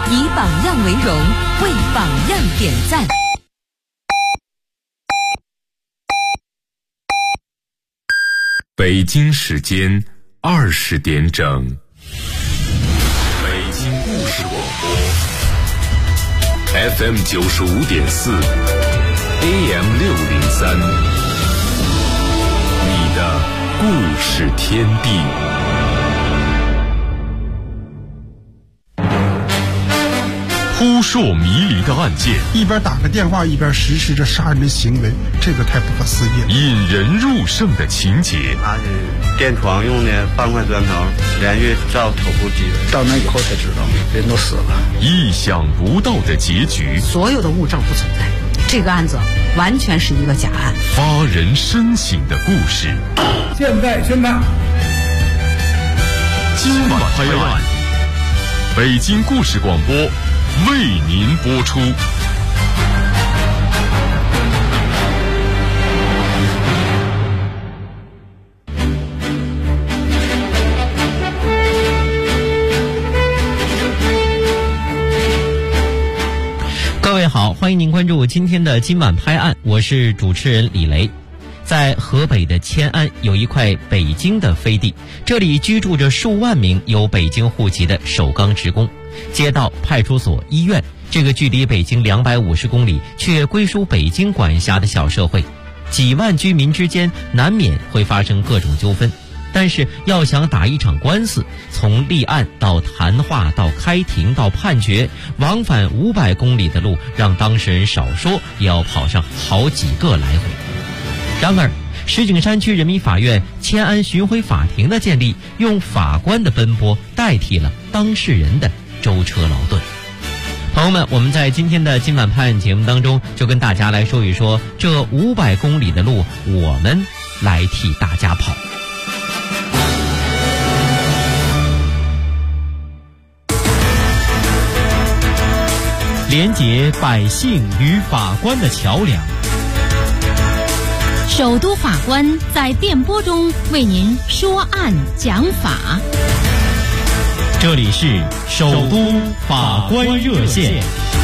以榜样为荣，为榜样点赞。 北京时间20点整，北京故事广播 FM 95.4 AM 603，你的故事天地。扑朔迷离的案件， 一边打个电话一边实施着杀人的行为，这个太不可思议了。 引人入胜的情节， 他是电窗用的半块砖头连续照头部击的， 到那以后才知道人都死了。 意想不到的结局， 所有的物证不存在，这个案子完全是一个假案。 发人深省的故事， 现在宣判。 今晚拍案，北京故事广播为您播出。 各位好，欢迎您关注今天的今晚拍案，我是主持人李雷。在河北的迁安有一块北京的飞地，这里居住着数万名有北京户籍的首钢职工。街道、派出所、医院，这个距离北京250公里却归属北京管辖的小社会，几万居民之间难免会发生各种纠纷。但是要想打一场官司，从立案到谈话到开庭到判决，往返500公里的路，让当事人少说也要跑上好几个来回。然而石景山区人民法院迁安巡回法庭的建立，用法官的奔波代替了当事人的舟车劳顿。朋友们，我们在今天的今晚拍案节目当中，就跟大家来说一说这500公里的路，我们来替大家跑。连结百姓与法官的桥梁， 首都法官在电波中为您说案讲法。 这里是首都法官热线。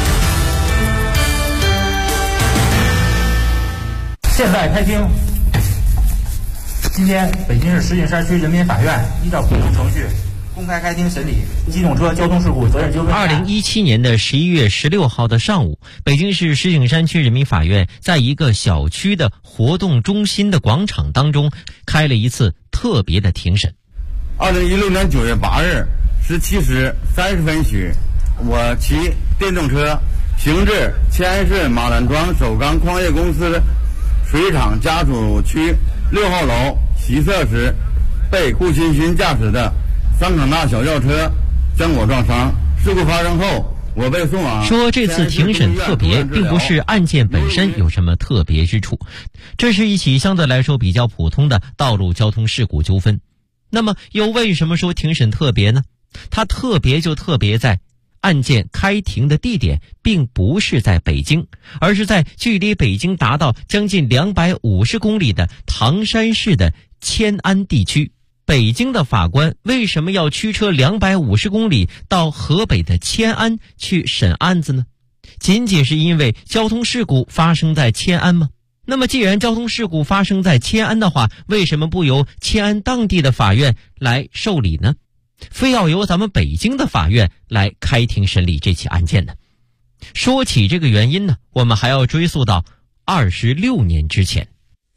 现在开庭。今天北京市石景山区人民法院依照普通程序公开开庭审理机动车交通事故责任纠纷案。 2017年的11月16号的上午，北京市石景山区人民法院在一个小区的活动中心的广场当中开了一次特别的庭审。 2016年9月8日17时30分许，我骑电动车行至迁安市马兰庄首钢矿业公司水厂家属区6号楼西侧时，被顾新勋驾驶的桑塔纳小轿车将我撞伤。事故发生后，我被送往。 说这次庭审特别，并不是案件本身有什么特别之处，这是一起相对来说比较普通的道路交通事故纠纷。那么又为什么说庭审特别呢？它特别就特别在案件开庭的地点并不是在北京，而是在距离北京达到将近250公里的唐山市的迁安地区。北京的法官为什么要驱车250公里到河北的迁安去审案子呢？仅仅是因为交通事故发生在迁安吗？那么既然交通事故发生在迁安的话，为什么不由迁安当地的法院来受理呢？非要由咱们北京的法院来开庭审理这起案件呢？说起这个原因呢，我们还要追溯到26年之前。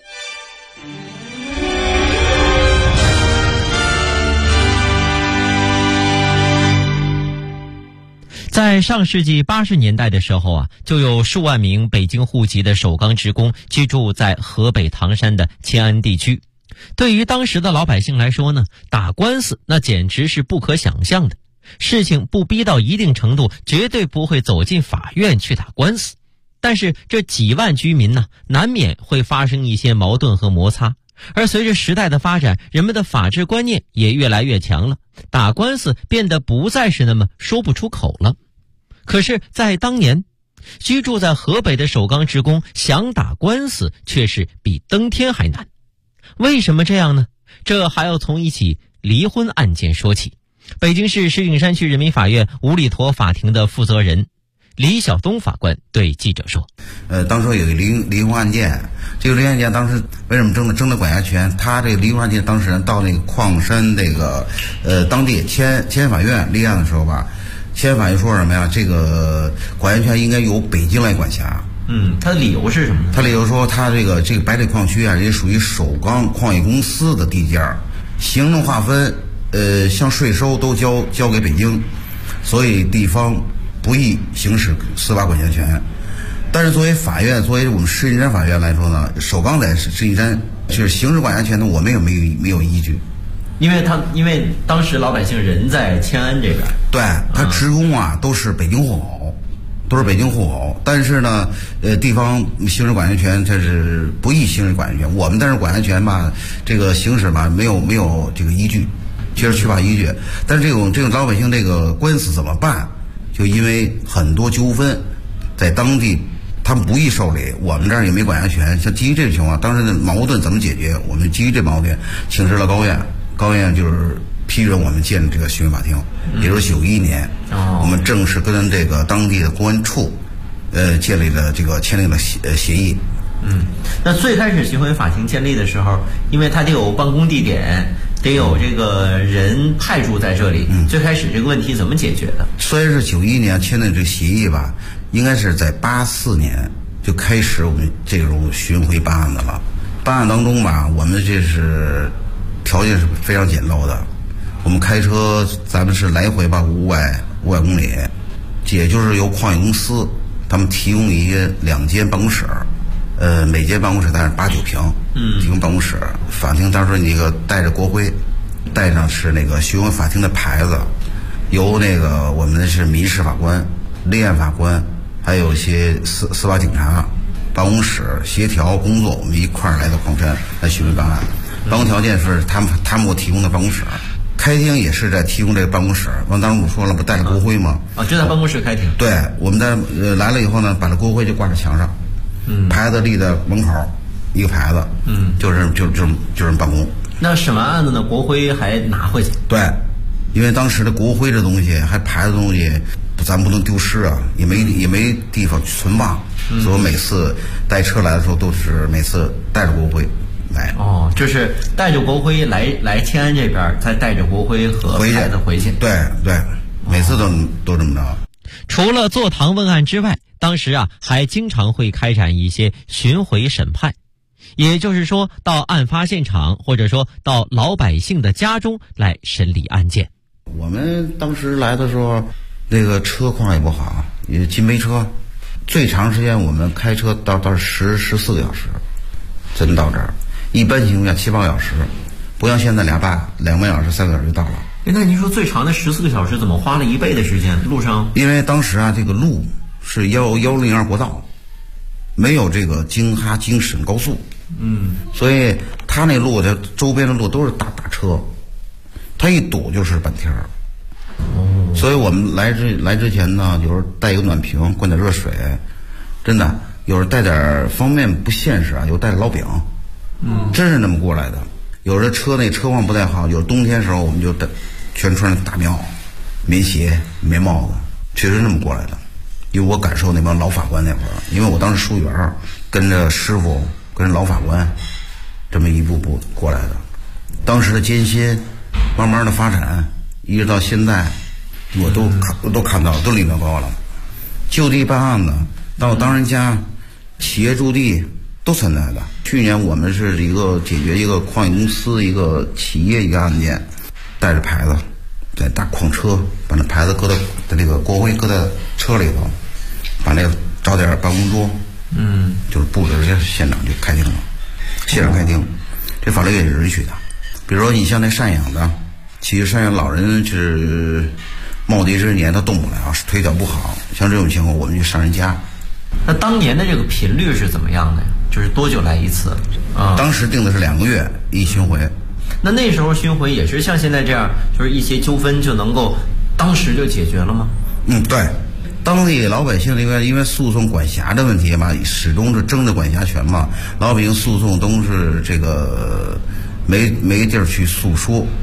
在上世纪80年代的时候啊，就有数万名北京户籍的首钢职工居住在河北唐山的迁安地区。对于当时的老百姓来说呢，打官司那简直是不可想象的。事情不逼到一定程度，绝对不会走进法院去打官司。但是这几万居民呢，难免会发生一些矛盾和摩擦。而随着时代的发展，人们的法治观念也越来越强了，打官司变得不再是那么说不出口了。可是在当年，居住在河北的首钢职工想打官司却是比登天还难。为什么这样呢？这还要从一起离婚案件说起。 北京市石景山区人民法院五里坨法庭的负责人李晓东法官对记者说： 当时有一个离婚案件，这个离婚案件当时为什么争的管辖权？他这个离婚案件当事人到那个矿山这个当地迁安法院立案的时候吧，迁安法院说什么呀？这个管辖权应该由北京来管辖。 他的理由是什么？ 他理由说，他这个白水矿区啊，也属于首钢矿业公司的地界儿，行政划分，像税收都交给北京，所以地方不宜行使司法管辖权。但是作为法院，作为我们石景山法院来说呢，首钢在石景山就是行使管辖权呢，我们也没有依据。 因为当时老百姓人在迁安这边， 对，他职工啊都是北京户口，但是呢，地方行使管辖权它是不宜行使管辖权。我们但是管辖权吧，这个行使吧没有这个依据，确实缺乏依据。但是这种老百姓这个官司怎么办？就因为很多纠纷，在当地他们不易受理，我们这儿也没管辖权。像基于这种情况，当时的矛盾怎么解决？我们基于这矛盾，请示了高院，高院就是批准我们建立这个巡回法庭，也就是91年，我们正式跟这个当地的公安处，签订了协议。 那最开始巡回法庭建立的时候，因为它得有办公地点，得有这个人派驻在这里，最开始这个问题怎么解决的？ 虽然是91年签的这协议吧，应该是在84年就开始我们这种巡回办案的了。办案当中吧，我们这是条件是非常简陋的。我们开车，咱们是来回吧500公里，也就是由矿业公司他们提供2间办公室，每间办公室大概8、9平，提供办公室。法庭当时你带着国徽，带上是那个巡回法庭的牌子，由那个我们是民事法官、立案法官，还有一些司法警察办公室协调工作，我们一块儿来到矿山来巡回办案。办公条件是他们给我提供的办公室。开庭也是在提供这个办公室，当时我说了，不带着国徽吗？ 就在办公室开庭。 对，我们在来了以后呢，把这国徽就挂在墙上，牌子立在门口，一个牌子，就是办公。 那审完案子呢，国徽还拿回去？ 对，因为当时的国徽这东西，还牌子东西，咱不能丢失啊，也没地方存放，所以我每次带车来的时候，都是每次带着国徽。 就是带着国徽来迁安这边，再带着国徽和牌子回去。 对，每次都这么着。 除了坐堂问案之外，当时还经常会开展一些巡回审判，也就是说到案发现场，或者说到老百姓的家中来审理案件。 我们当时来的时候，那个车况也不好，也金杯车，最长时间我们开车到14个小时，真到这儿。一般情况下7、8个小时，不像现在2半小时、3个小时就到了。 那您说最长的14个小时怎么花了1倍的时间？路上因为当时这个路是102国道，没有这个京哈京沈高速，所以他那路的周边的路都是大车，他一堵就是半天儿。所以我们来之前呢，有时候带一个暖瓶，灌点热水，真的有时候带点方便不现实有带点烙饼。真是那么过来的。有的车那车况不太好，有冬天时候我们就全穿着大棉棉鞋、棉帽子，确实那么过来的。因为我感受那帮老法官那会儿，因为我当时书员，跟着师傅，跟着老法官，这么一步步过来的。当时的艰辛，慢慢的发展，一直到现在，我都看到了，都领略到了。就地办案的，到当人家，企业驻地。都存在的。去年我们是解决一个矿业公司一个企业一个案件，带着牌子在大矿车，把那牌子搁在那个国徽搁在车里头，把那个找点办公桌，就是布置这些现场就开庭了，现场开庭，这法律也是允许的。比如说你像那赡养的，其实赡养老人是耄耋之年他动不了，腿脚不好，像这种情况我们就上人家。 那当年的这个频率是怎么样的呀？就是多久来一次？ 当时定的是2个月一巡回。 那时候巡回也是像现在这样，就是一些纠纷就能够当时就解决了吗？ 对，当地老百姓因为诉讼管辖的问题嘛，始终是争着管辖权嘛，老百姓诉讼都是这个没地儿去诉说，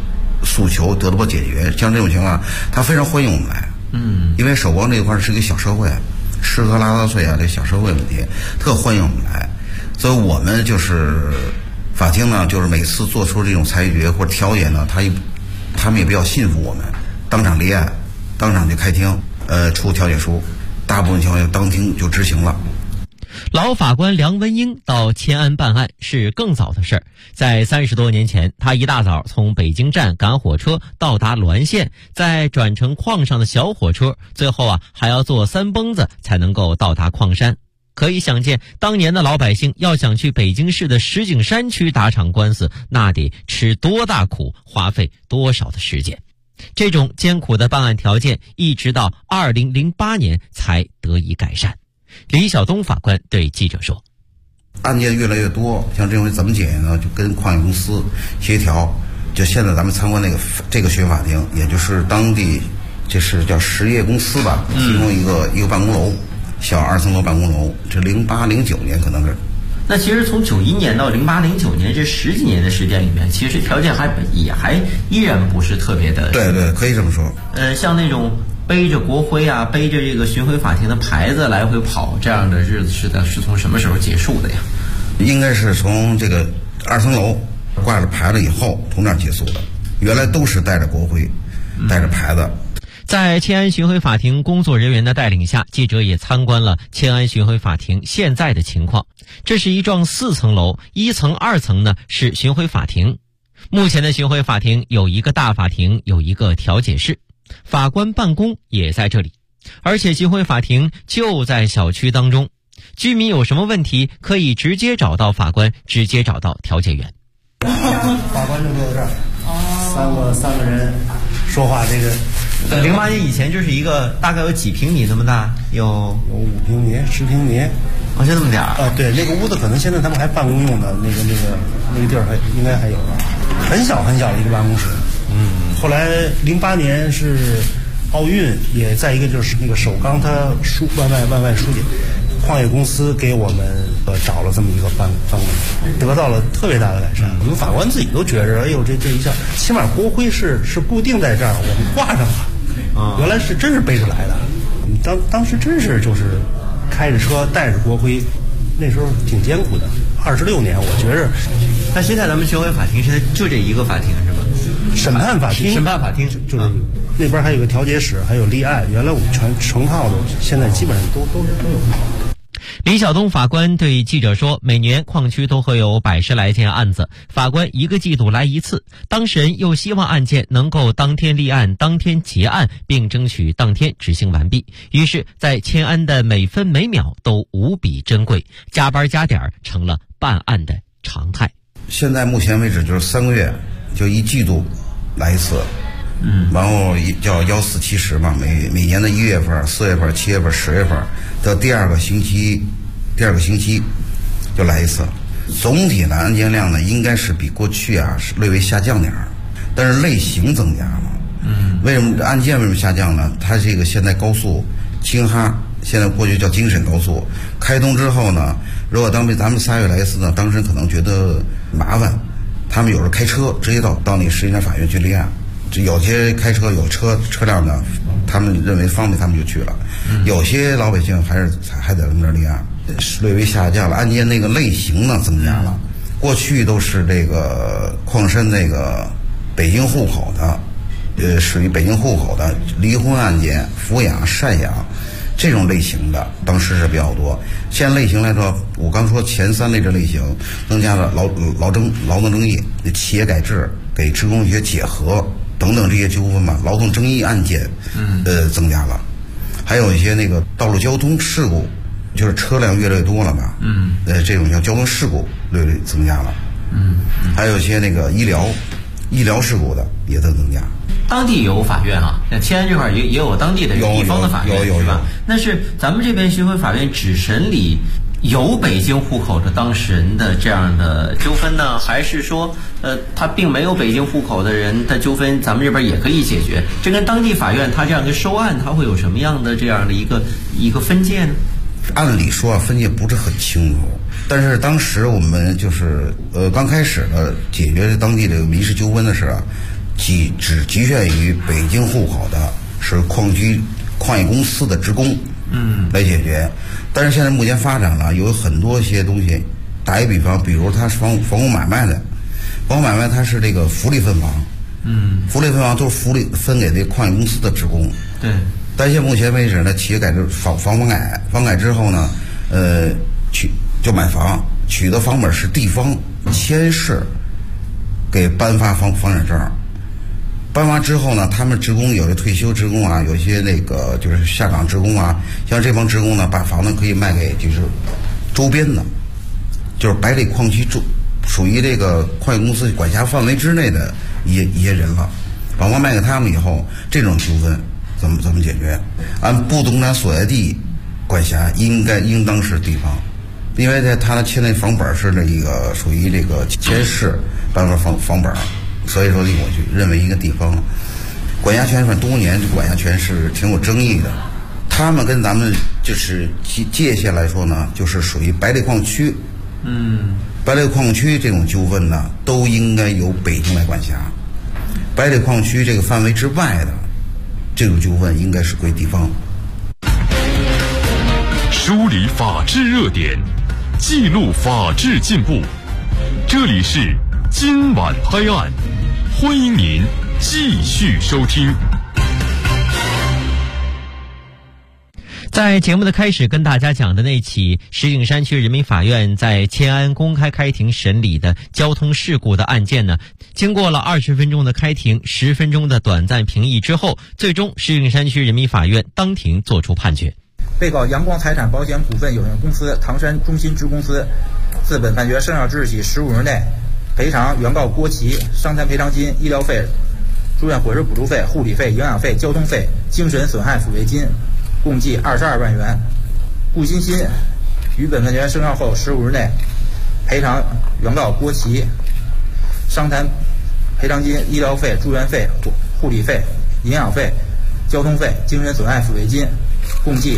诉求得到解决。像这种情况，他非常欢迎我们来。因为首光这一块是一个小社会，吃喝拉撒睡啊，这小社会问题，特欢迎我们来。所以我们就是法庭呢，就是每次做出这种裁决或者调解呢，他们也比较信服我们，当场立案，当场就开庭，出调解书，大部分情况下当庭就执行了。 老法官梁文英到迁安办案是更早的事儿，在30多年前，他一大早从北京站赶火车到达滦县，再转乘矿上的小火车，最后还要坐3蹦子才能够到达矿山。可以想见，当年的老百姓要想去北京市的石景山区打场官司，那得吃多大苦，花费多少的时间。这种艰苦的办案条件，一直到2008年才得以改善。李晓东法官对记者说： 案件越来越多，像这种怎么解决呢？就跟矿业公司协调。就现在咱们参观这个学院法庭，也就是当地这是叫实业公司吧，提供一个办公楼，小2层楼办公楼。这08、09年可能是。 那其实从91年到08、09年这10几年的时间里面，其实条件依然不是特别的。 对，可以这么说。 像那种背着国徽啊，背着这个巡回法庭的牌子来回跑，这样的日子是从什么时候结束的呀？ 应该是从这个2层楼挂着牌子以后，从那儿结束的。原来都是带着国徽，带着牌子。 在迁安巡回法庭工作人员的带领下，记者也参观了迁安巡回法庭现在的情况。这是一幢4层楼，1层、2层呢是巡回法庭。目前的巡回法庭有一个大法庭，有一个调解室，法官办公也在这里，而且巡回法庭就在小区当中。居民有什么问题可以直接找到法官，直接找到调解员。 法官就坐在这儿，三个人说话。这个 08年以前就是一个大概有几平米那么大，有 5平米、10平米， 就这么点儿。 对，那个屋子可能现在他们还办公用的，那个地儿应该还有吧，很小很小的一个办公室。后来08年是奥运，也在一个就是那个首钢他万万书记。矿业公司给我们找了这么一个办公室，得到了特别大的改善。我们法官自己都觉着，哎呦，这一下，起码国徽是固定在这儿，我们挂上了。原来是真是背着来的。当时真是就是开着车带着国徽，那时候挺艰苦的。26年，我觉着。 那现在咱们巡回法庭现在就这一个法庭是吗？ 审判法庭就是那边还有个调解室，还有立案。原来我们全成套的，现在基本上都有。 李晓东法官对记者说，每年矿区都会有100-10来件案子，法官1个季度来一次，当事人又希望案件能够当天立案、当天结案，并争取当天执行完毕。于是在迁安的每分每秒都无比珍贵，加班加点成了办案的常态。 现在目前为止就是3个月，就1季度来一次。然后叫1470嘛，每年的1月份、4月份、7月份、10月份的第二个星期就来一次。总体的案件量呢，应该是比过去是略微下降点儿，但是类型增加了。为什么案件为什么下降呢？它这个现在高速京哈，现在过去叫京沈高速开通之后呢，如果咱们3月来一次呢，当事人可能觉得麻烦，他们有时候开车直接到那个石景山法院去立案。有些开车有车辆呢，他们认为方便，他们就去了。有些老百姓还在那儿立案，略微下降了。案件那个类型呢增加了，过去都是这个矿山那个北京户口的，属于北京户口的离婚案件、抚养、赡养这种类型的，当时是比较多。现在类型来说，我刚说前3类这类型增加了劳动争议、企业改制、给职工学解合等等这些纠纷吧，劳动争议案件增加了，还有一些那个道路交通事故，就是车辆越来越多了吧，这种叫交通事故略微增加了，还有一些那个医疗事故的也在增加。 当地有法院像迁安这块也有当地的地方的法院，是吧？那是咱们这边巡回法院只审理有北京户口的当事人的这样的纠纷呢，还是说他并没有北京户口的人的纠纷，咱们这边也可以解决？这跟当地法院他这样的收案，他会有什么样的这样的一个分界呢？ 按理说分界不是很清楚，但是当时我们就是刚开始的解决当地这个民事纠纷的时候只局限于北京户口的是矿业公司的职工，来解决。但是现在目前发展了，有很多些东西，打一比方，比如他是房屋买卖的，房屋买卖它是这个福利分房，福利分房都是福利分给这矿业公司的职工。 对。 但现目前为止呢，企业改制房改之后呢，就买房，取得房本是地方签市给颁发房产证。颁发之后呢，他们职工有的退休职工啊，有些那个就是下岗职工啊，像这帮职工呢，把房子可以卖给就是周边的，就是白里矿区属于这个矿业公司管辖范围之内的一些人了，把房卖给他们以后，这种纠纷怎么解决？按不动产所在地管辖应当是地方，因为他签的房本是这个属于这个签市颁发房本。所以说，我就认为一个地方管辖权多年，管辖权是挺有争议的。他们跟咱们就是界限来说呢，就是属于白类矿区。白类矿区这种纠纷呢，都应该由北京来管辖。白类矿区这个范围之外的这种纠纷，应该是归地方。 梳理法治热点，记录法治进步。这里是今晚拍案，欢迎您继续收听。 在节目的开始跟大家讲的那起石景山区人民法院在迁安公开开庭审理的交通事故的案件呢，经过了20分钟的开庭，10分钟的短暂评议之后，最终石景山区人民法院当庭作出判决。 被告阳光财产保险股份有限公司唐山中心支公司自本判决生效之日起15日内赔偿原告郭琦伤残赔偿金、医疗费、住院伙食补助费、护理费、营养费、交通费、精神损害抚慰金共计22万元。顾欣欣于本判决生效后15日内赔偿原告郭琦伤残赔偿金、医疗费、住院费、护理费、营养费、交通费、精神损害抚慰金共计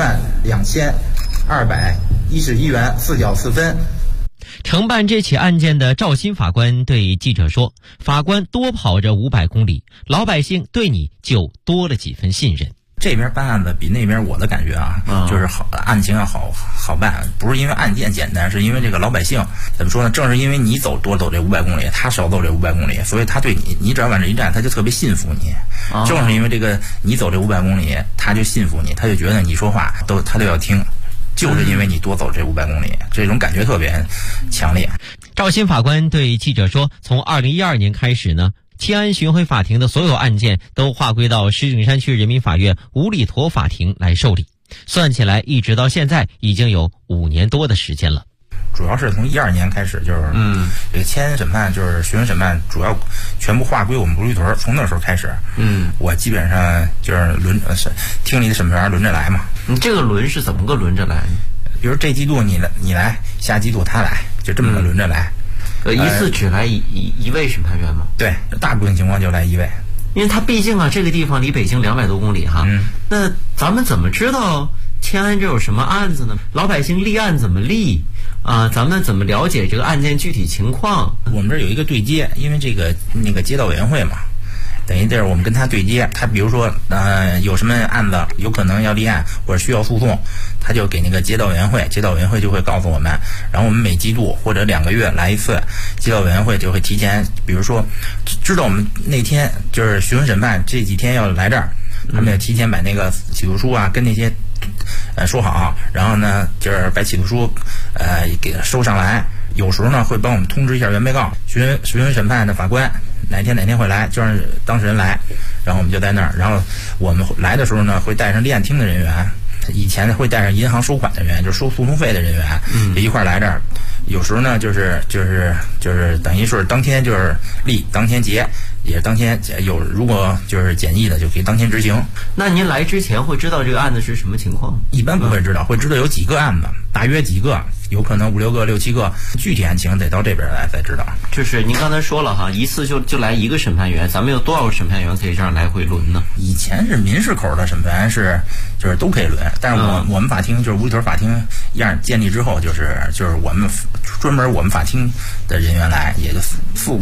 12211元4角4分。 承办这起案件的赵鑫法官对记者说：“法官多跑着500公里，老百姓对你就多了几分信任。” 这边办案子比那边我的感觉就是案情要好办，不是因为案件简单，是因为这个老百姓怎么说呢？正是因为你多走这500公里，他少走这500公里，所以他对你只要往这一站，他就特别信服你。正是因为这个你走这500公里，他就信服你，他就觉得你说话他都要听。就是因为你多走这500公里，这种感觉特别强烈。 赵鑫法官对记者说：“从2012年开始呢，迁安巡回法庭的所有案件都划归到石景山区人民法院五里坨法庭来受理，算起来一直到现在已经有5年多的时间了。” 主要是从12年开始，就是这个迁安审判，就是巡回审判，主要全部划归我们五里屯。从那时候开始，我基本上就是听你的审判员轮着来嘛。 你这个轮是怎么个轮着来？ 比如这季度你来，下季度他来，就这么个轮着来。 一次只来一位审判员吗？ 对，大部分情况就来一位。 因为他毕竟这个地方离北京200多公里哈。那咱们怎么知道迁安这有什么案子呢？老百姓立案怎么立咱们怎么了解这个案件具体情况？ 我们这儿有一个对接，因为那个街道委员会嘛，等于这是我们跟他对接。他比如说有什么案子有可能要立案或者需要诉讼，他就给那个街道委员会，街道委员会就会告诉我们，然后我们每季度或者2个月来一次，街道委员会就会提前，比如说知道我们那天就是巡回审判这几天要来这儿，他们要提前把那个起诉书跟那些说好，然后呢就是把起诉书给收上来。有时候呢会帮我们通知一下原被告，巡回审判的法官哪天会来，就让当事人来，然后我们就在那儿。然后我们来的时候呢会带上立案厅的人员，以前会带上银行收款的人员，就是收诉讼费的人员，也一块来这儿。有时候呢就是等于是当天就是立，当天结，也当天如果就是简易的就可以当天执行。 那您来之前会知道这个案子是什么情况？ 一般不会知道，会知道有几个案子，大约几个，有可能5、6个、6、7个，具体案情得到这边来才知道。 就是您刚才说了一次就来一个审判员，咱们有多少个审判员可以这样来回轮呢？ 以前是民事口的审判员就是都可以轮，但是我们法庭就是五里屯法庭建立之后，就是我们专门我们法庭的人员来，也就4、5个。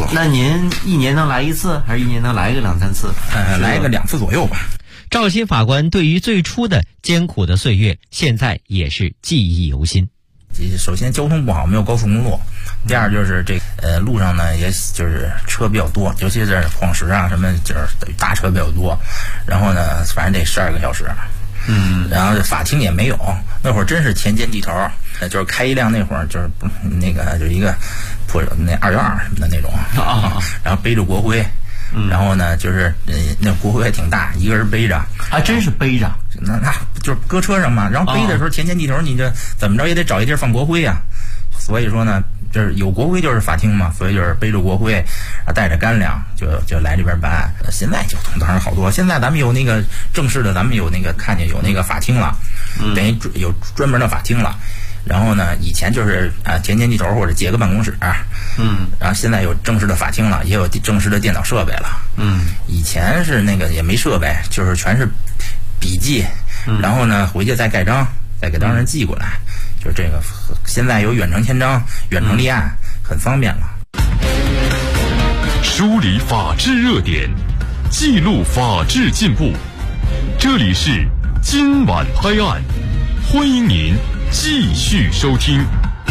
了。 那您一年能来一次，还是一年能来个2、3次？ 来个2次左右吧。 赵新法官对于最初的艰苦的岁月，现在也是记忆犹新。 首先交通不好，没有高速公路。第二就是路上呢，也就是车比较多，尤其是矿石啊什么，就是大车比较多。然后呢，反正得12个小时。然后法庭也没有，那会儿真是田间地头，就是开一辆那会儿就是就是一个那212什么的那种然后背着国徽。然后呢，就是那国徽还挺大，一个人背着， 还真是背着， 那就是搁车上嘛。然后背的时候田间地头，你这怎么着也得找一地儿放国徽啊。所以说呢，就是有国徽就是法庭嘛，所以就是背着国徽，带着干粮就来这边办案。现在交通当然好多，现在咱们有那个正式的，咱们有那个看见有那个法庭了，等于有专门的法庭了。然后呢，以前就是田间地头或者借个办公室，然后现在有正式的法庭了，也有正式的电脑设备了，以前是那个也没设备，就是全是笔记，然后呢回去再盖章，再给当事人寄过来，就是这个。现在有远程签章、远程立案，很方便了。 梳理法治热点，记录法治进步，这里是今晚拍案，欢迎您继续收听。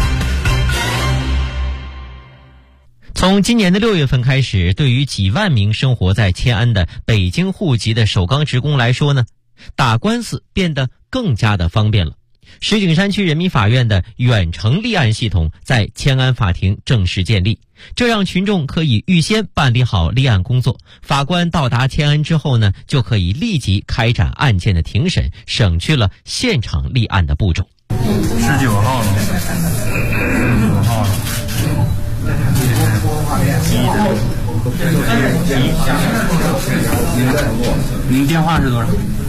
从今年的6月份开始，对于几万名生活在迁安的北京户籍的首钢职工来说呢，打官司变得更加的方便了。石景山区人民法院的远程立案系统在迁安法庭正式建立，这让群众可以预先办理好立案工作，法官到达迁安之后呢，就可以立即开展案件的庭审，省去了现场立案的步骤。 19号了，15号了。您电话是多少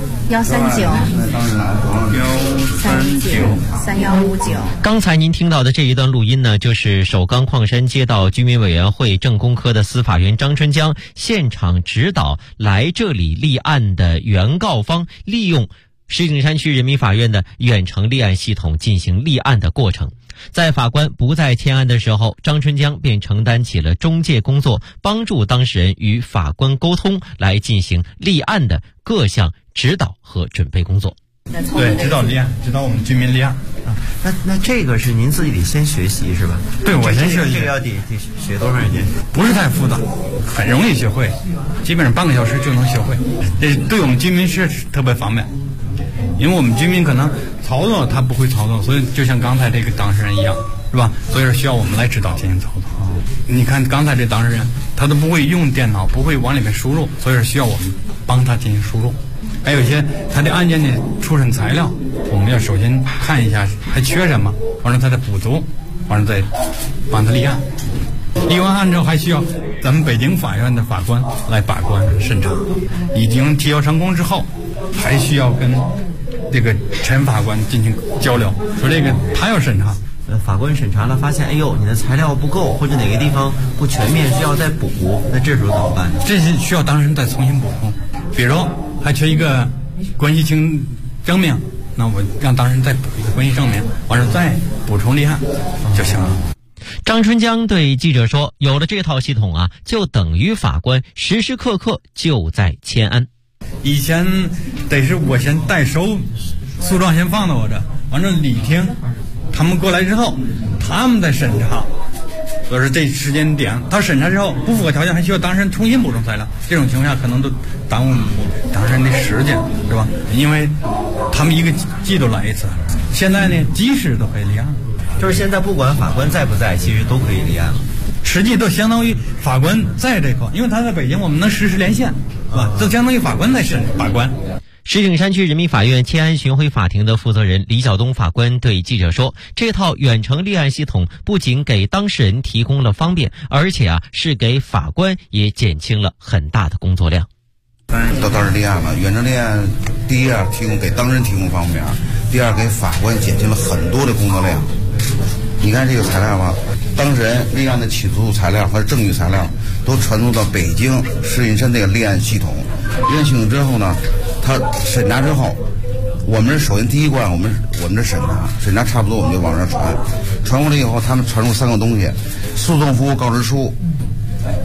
？139-139-3159。 刚才您听到的这一段录音呢，就是首钢矿山街道居民委员会政工科的司法员张春江现场指导来这里立案的原告方利用石景山区人民法院的远程立案系统进行立案的过程。在法官不在迁安的时候，张春江便承担起了中介工作，帮助当事人与法官沟通，来进行立案的各项指导和准备工作。 对，指导立案，指导我们居民立案。 那这个是您自己得先学习是吧？ 对，我先学习。 这个要得学多长时间？ 不是太复杂，很容易学会，基本上半个小时就能学会。这对我们居民是特别方便。因为我们居民可能操作他不会操作，所以就像刚才这个当事人一样，是吧？所以说需要我们来指导进行操作。你看刚才这当事人，他都不会用电脑，不会往里面输入，所以说需要我们帮他进行输入。还有一些他的案件的出审材料，我们要首先看一下还缺什么，完了他的补足，完了再帮他立案。立完案之后，还需要咱们北京法院的法官来把关审查。已经提交成功之后，还需要跟这个陈法官进行交流，说这个他要审查， 法官审查了，发现哎呦你的材料不够，或者哪个地方不全面，需要再补，那这时候怎么办呢？ 这些需要当事人再重新补充，比如还缺一个关系证明，那我让当事人再补一个关系证明，完了再补充立案就行了。 张春江对记者说，有了这套系统啊，就等于法官时时刻刻就在迁安。 以前得是我先代收诉状，先放到我这，完了理听，他们过来之后，他们再审查，所以说这时间点他审查之后不符合条件，还需要当事人重新补充材料，这种情况下可能都耽误当事人的时间，是吧？因为他们一个季度来一次，现在呢及时都可以立案， 就是现在不管法官在不在，其实都可以立案了。 实际都相当于法官在这块，因为他在北京，我们能实时连线，是吧？这相当于法官在把关。 石景山区人民法院迁安巡回法庭的负责人李晓东法官对记者说，这套远程立案系统不仅给当事人提供了方便，而且是给法官也减轻了很大的工作量。 到当时立案了，远程立案，第一给当事人提供方便，第二给法官减轻了很多的工作量。你看这个材料吧，当事人立案的起诉材料和证据材料都传送到北京石景山这个立案系统。立案系统之后呢，他审查之后，我们首先第一关我们这审查差不多，我们就往上传过来以后，他们传入3个东西：诉讼服务告知书、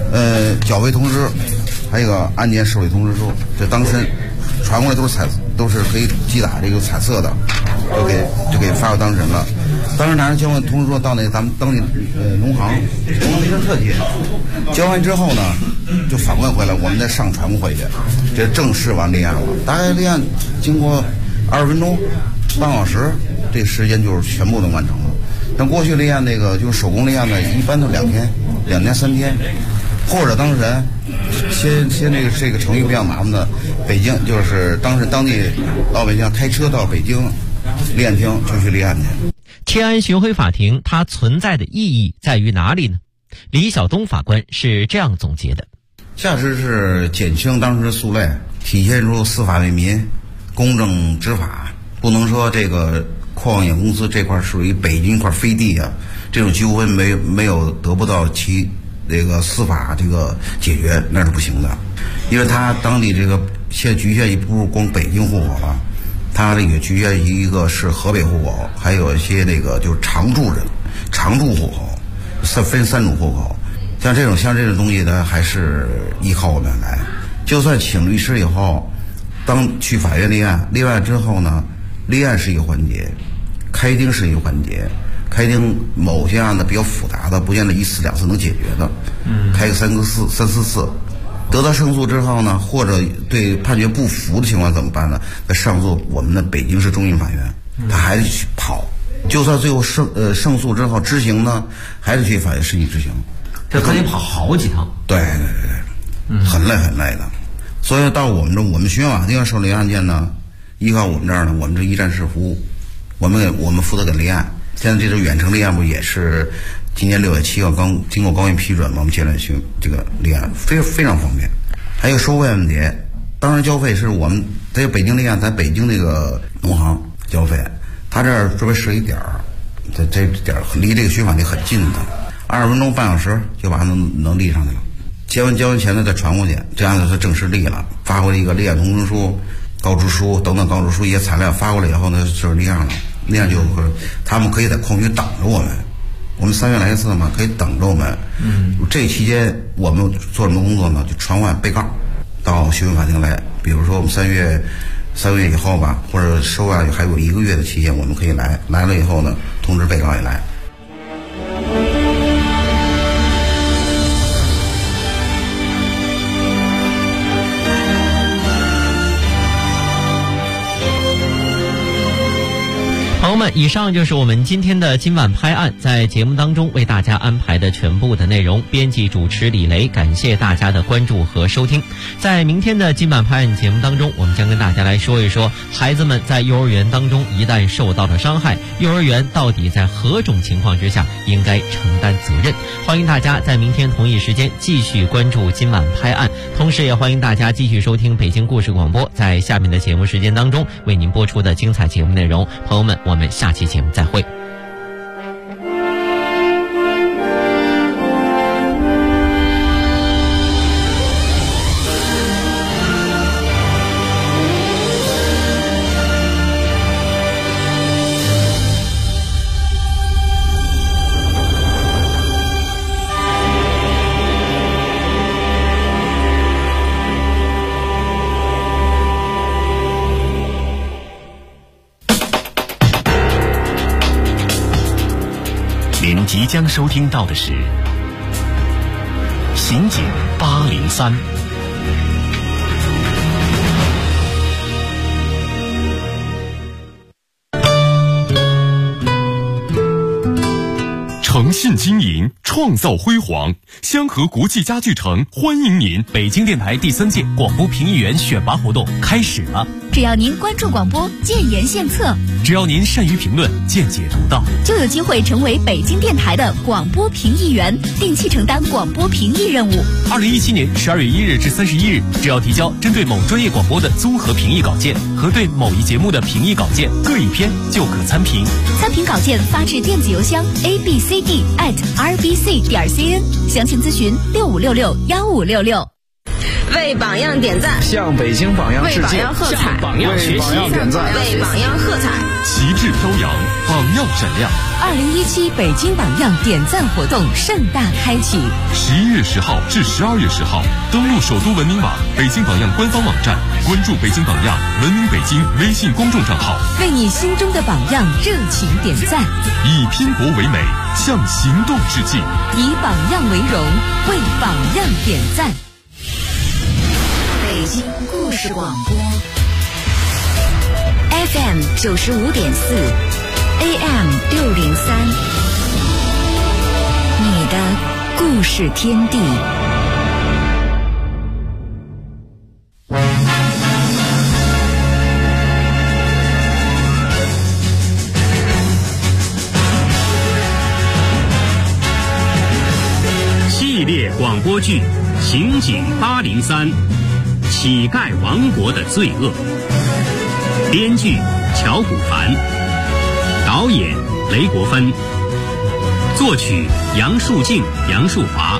缴费通知，还有个案件受理通知书，这当身传过来都是可以击打这个彩色的，就给发到当事人了。当时拿着交完通知书到那咱们当地农行没什么特技，交完之后呢，就反馈回来，我们再上传回去，这正式完立案了。大概立案经过20分钟、半小时，这时间就是全部都完成了。但过去立案那个就是手工立案呢，一般都2天、3天，或者当事人先这个程序比较麻烦的，北京就是当地老百姓开车到北京立案厅就去立案去。 迁安巡回法庭它存在的意义在于哪里呢？李晓东法官是这样总结的： 价值是减轻当事诉累，体现出司法为民、公正执法。不能说这个矿业公司这块属于北京一块飞地啊，这种纠纷没有得不到其这个司法这个解决，那是不行的。因为他当地这个现在局限于不是光北京户口了，他这个局限于一个是河北户口，还有一些那个就是常住户口，分3种户口。像这种东西呢，还是依靠我们来。就算请律师以后，当去法院立案之后呢，立案是一个环节，开庭是一个环节。开庭某些案子比较复杂的，不见得1次2次能解决的，开个3四次，得到胜诉之后呢，或者对判决不服的情况怎么办呢？再上诉我们的北京市中心法院，他还得去跑，就算最后胜诉之后执行呢，还得去法院申请执行， 这还得跑好几趟。 对，很累的。所以到我们巡回法庭受理案件呢，依靠我们这儿呢，我们这一站式服务，我们负责给立案。现在这种远程立案不也是今年6月7号刚经过高院批准嘛？我们现在去这个立案非常方便。还有收费问题，当然交费是我们在北京立案，在北京那个农行交费，他这儿专门设一点儿，这点儿离这个巡法庭很近的，20分钟半小时就把它能立上去了。交完钱呢再传过去，这样子是正式立了，发回一个立案通知书、告知书等等告知书一些材料发过来以后呢，就是立案了。那样就他们可以在矿区等着我们3月来一次嘛，可以等着我们。这期间我们做什么工作呢？就传唤被告到巡回法庭来。比如说我们3月以后吧，或者收案还有1个月的期间，我们可以来了以后呢，通知被告也来。 朋友们，以上就是我们今天的今晚拍案在节目当中为大家安排的全部的内容。编辑主持李雷，感谢大家的关注和收听。在明天的今晚拍案节目当中，我们将跟大家来说一说孩子们在幼儿园当中一旦受到了伤害，幼儿园到底在何种情况之下应该承担责任。欢迎大家在明天同一时间继续关注今晚拍案，同时也欢迎大家继续收听北京故事广播在下面的节目时间当中为您播出的精彩节目内容。朋友们，我们下期节目再会。 您即将收听到的是《刑警803》。诚信经营，创造辉煌。香河国际家具城欢迎您！ 北京电台第3届广播评议员选拔活动开始了。 只要您关注广播，建言献策； 只要您善于评论，见解独到， 就有机会成为北京电台的广播评议员，定期承担广播评议任务。 2017年12月1日至31日，只要提交针对某专业广播的综合评议稿件和对某一节目的评议稿件各一篇，就可参评。 参评稿件发至电子邮箱 abcd@rbc.cn，详情咨询65661566。 为榜样点赞， 向北京榜样致敬， 为榜样喝彩， 向榜样学习，点赞， 为榜样喝彩， 旗帜飘扬，榜样闪亮。 2017北京榜样点赞活动盛大开启 ，11月10号至12月10号，登录首都文明网、北京榜样官方网站，关注北京榜样、文明北京微信公众账号， 为你心中的榜样热情点赞， 以拼搏为美，向行动致敬， 以榜样为荣，为榜样点赞。 北京故事广播 FM 95.4，AM 603，你的故事天地。 系列广播剧《刑警803》，乞丐王国的罪恶。编剧乔古凡，导演雷国芬，作曲杨树静、杨树华。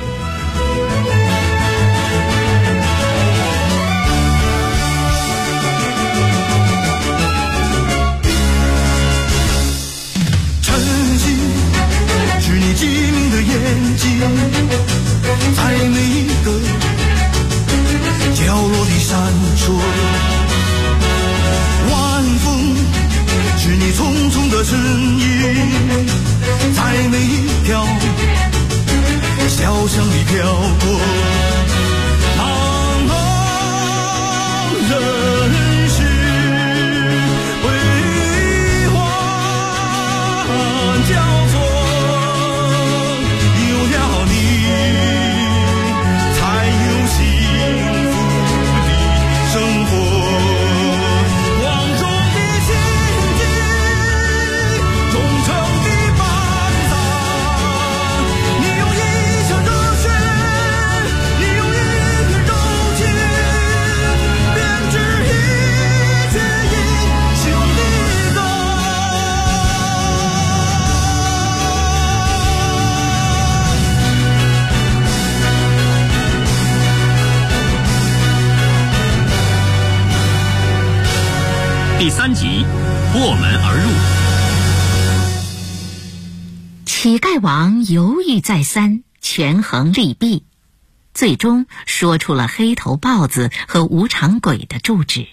晨曦是你机灵的眼睛，在每一个角落里闪烁。晚风是你匆匆的身影，在每一条小巷里飘过。茫茫人世辉煌交错，有了你才有幸福的生活。 第3集，破门而入。 乞丐王犹豫再三，权衡利弊，最终说出了黑头豹子和无常鬼的住址。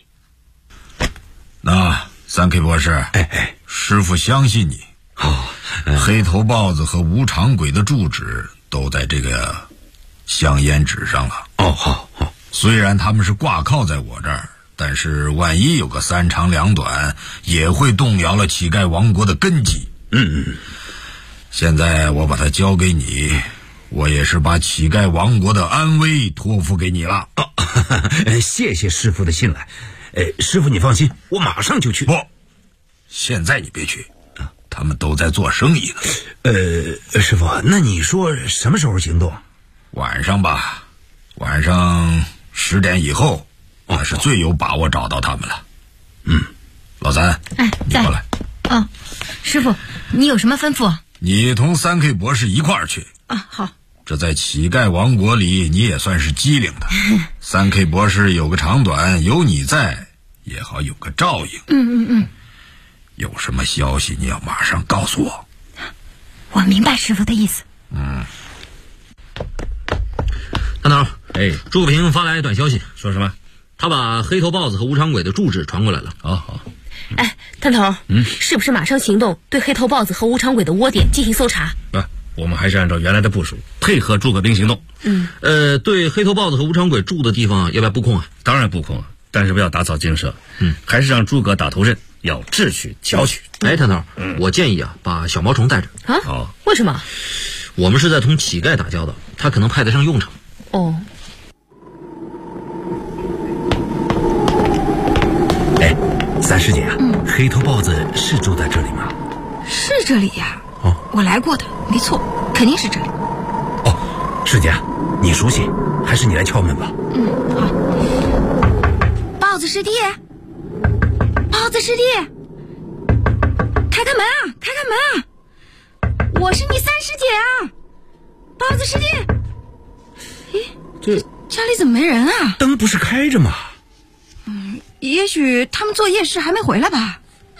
那3K 博士，师傅相信你。黑头豹子和无常鬼的住址都在这个香烟纸上了。好。虽然他们是挂靠在我这儿，但是万一有个3长2短，也会动摇了乞丐王国的根基。现在我把它交给你，我也是把乞丐王国的安危托付给你了。 谢谢师傅的信赖。师傅你放心，我马上就去。 不，现在你别去，他们都在做生意呢。师傅，那你说什么时候行动？ 晚上吧，晚上10点以后，那是最有把握找到他们了。老三，你过来。 师傅，你有什么吩咐？ 你同3K 博士一块儿去。 好。 这在乞丐王国里，你也算是机灵的。3K 博士有个长短，有你在，也好有个照应。有什么消息，你要马上告诉我。 我明白师傅的意思。 探头，朱平发来短消息，说什么？他把黑头豹子和无常鬼的住址传过来了。好。 探头，是不是马上行动，对黑头豹子和无常鬼的窝点进行搜查？ 我们还是按照原来的部署，配合诸葛兵行动。对黑头豹子和无常鬼住的地方要不要布控啊？ 当然布控，但是不要打草惊蛇。还是让诸葛打头阵，要智取巧取。 探头，我建议把小毛虫带着。 为什么？ 我们是在同乞丐打交道，他可能派得上用场。 三师姐黑头豹子是住在这里吗？ 是这里呀。我来过的，没错，肯定是这里。 师姐，你熟悉，还是你来敲门吧。 好。豹子师弟，开门啊！我是你三师姐啊，豹子师弟。 家里怎么没人啊？ 灯不是开着吗？ 也许他们做夜市还没回来吧。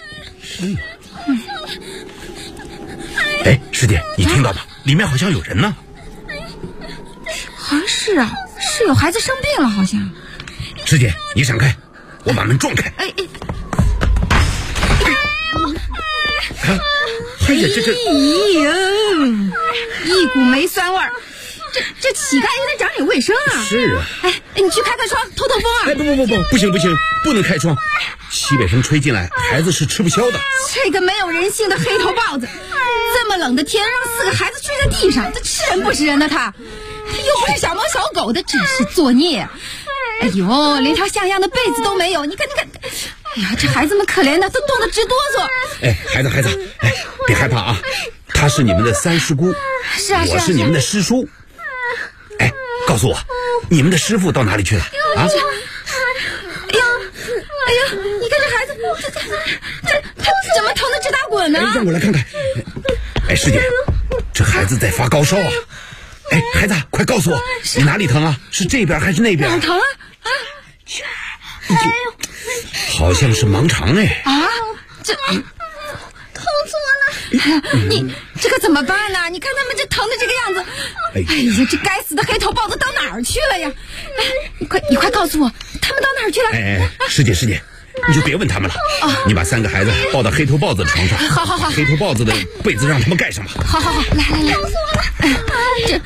哎，师姐，你听到吗？里面好像有人呢。 好像是啊，是有孩子生病了，好像。 师姐，你闪开，我把门撞开。哎呀， 一股霉酸味儿。这乞丐也得长点卫生啊！ 是啊。 你去开窗，透透风啊！ 不行，不能开窗，西北风吹进来，孩子是吃不消的。 这个没有人性的黑头豹子，这么冷的天让4个孩子睡在地上，他吃人不吃人呢？他又不是小猫小狗的，真是作孽！哎呦，连条像样的被子都没有，你看，哎呀，这孩子们可怜的都冻得直哆嗦。 哎，孩子，哎，别害怕啊，他是你们的三师姑， 是啊， 我是你们的师叔。哎，告诉我，你们的师傅到哪里去了？啊！ 哎呀，你看这孩子，他怎么疼得直打滚呢？ 让我来看看。哎，师姐，这孩子在发高烧啊！哎，孩子，快告诉我，你哪里疼啊？是这边还是那边？ 哪疼啊？ 好像是盲肠哎！ 这痛死我了！你这可怎么办呢？你看他们这疼的这个样子，哎呀，这该死的黑头豹子到哪儿去了呀？你快告诉我，他们到哪儿去了？ 哎，师姐，你就别问他们了。你把3个孩子抱到黑头豹子的床上。 好。 黑头豹子的被子让他们盖上吧。 好，来，痛死我了！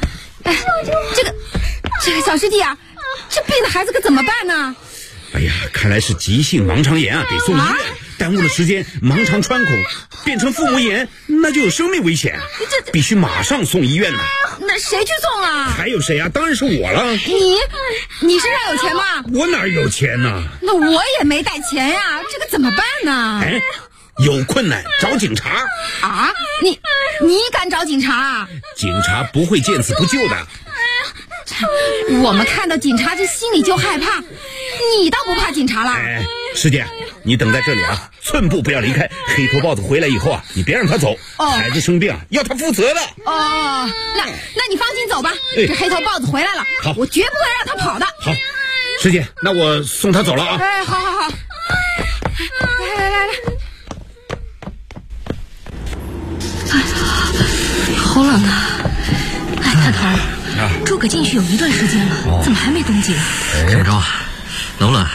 这个小师弟啊，这病的孩子可怎么办呢？ 哎呀，看来是急性盲肠炎啊，得送医院。耽误了时间，盲肠穿孔变成腹膜炎，那就有生命危险，必须马上送医院呢。 那谁去送啊？ 还有谁啊？当然是我了。 你身上有钱吗？ 我哪有钱呢？ 那我也没带钱呀，这个怎么办呢？ 哎，有困难找警察啊！你敢找警察？ 警察不会见死不救的。 我们看到警察这心里就害怕，你倒不怕警察了？ 哎，师姐，你等在这里啊，寸步不要离开。黑头豹子回来以后啊，你别让他走。孩子生病啊，要他负责的。 那你放心走吧。这黑头豹子回来了， 好， 我绝不会让他跑的。 好，师姐，那我送他走了啊。 哎，好。来。哎呀，好冷啊！哎，探头。诸葛进去有一段时间了，怎么还没动静？ 怎么着？能了？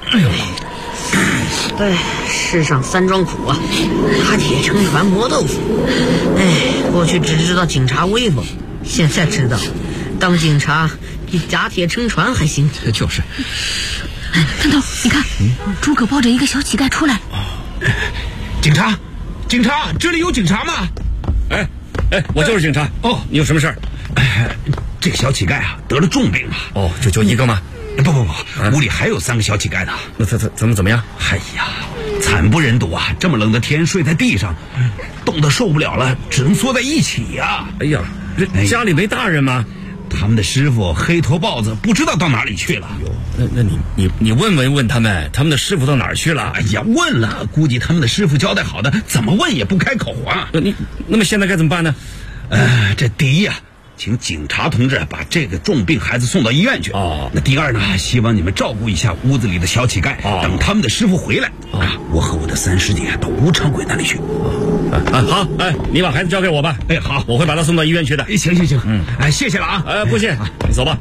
哎，世上3桩苦啊，打铁撑船磨豆腐。哎，过去只知道警察威风，现在知道当警察比打铁撑船还辛苦。 就是。 哎，探头，你看，诸葛抱着一个小乞丐出来。 警察，这里有警察吗？ 哎，我就是警察。你有什么事儿？ 这个小乞丐啊，得了重病啊。 就一个吗？ 不，屋里还有3个小乞丐呢。 那他怎么样？ 哎呀，惨不忍睹啊！这么冷的天，睡在地上，冻得受不了了，只能缩在一起呀。 哎呀，这家里没大人吗？ 他们的师傅黑头豹子不知道到哪里去了。 那你问他们的师傅到哪儿去了？ 哎呀，问了，估计他们的师傅交代好的，怎么问也不开口啊。 那么现在该怎么办呢？ 这第一呀，请警察同志把这个重病孩子送到医院去。那第二呢，希望你们照顾一下屋子里的小乞丐，等他们的师傅回来我和我的3师弟到吴长贵那里去。 好，你把孩子交给我吧。 好， 我会把他送到医院去的。 行，谢谢了啊。 不谢，你走吧。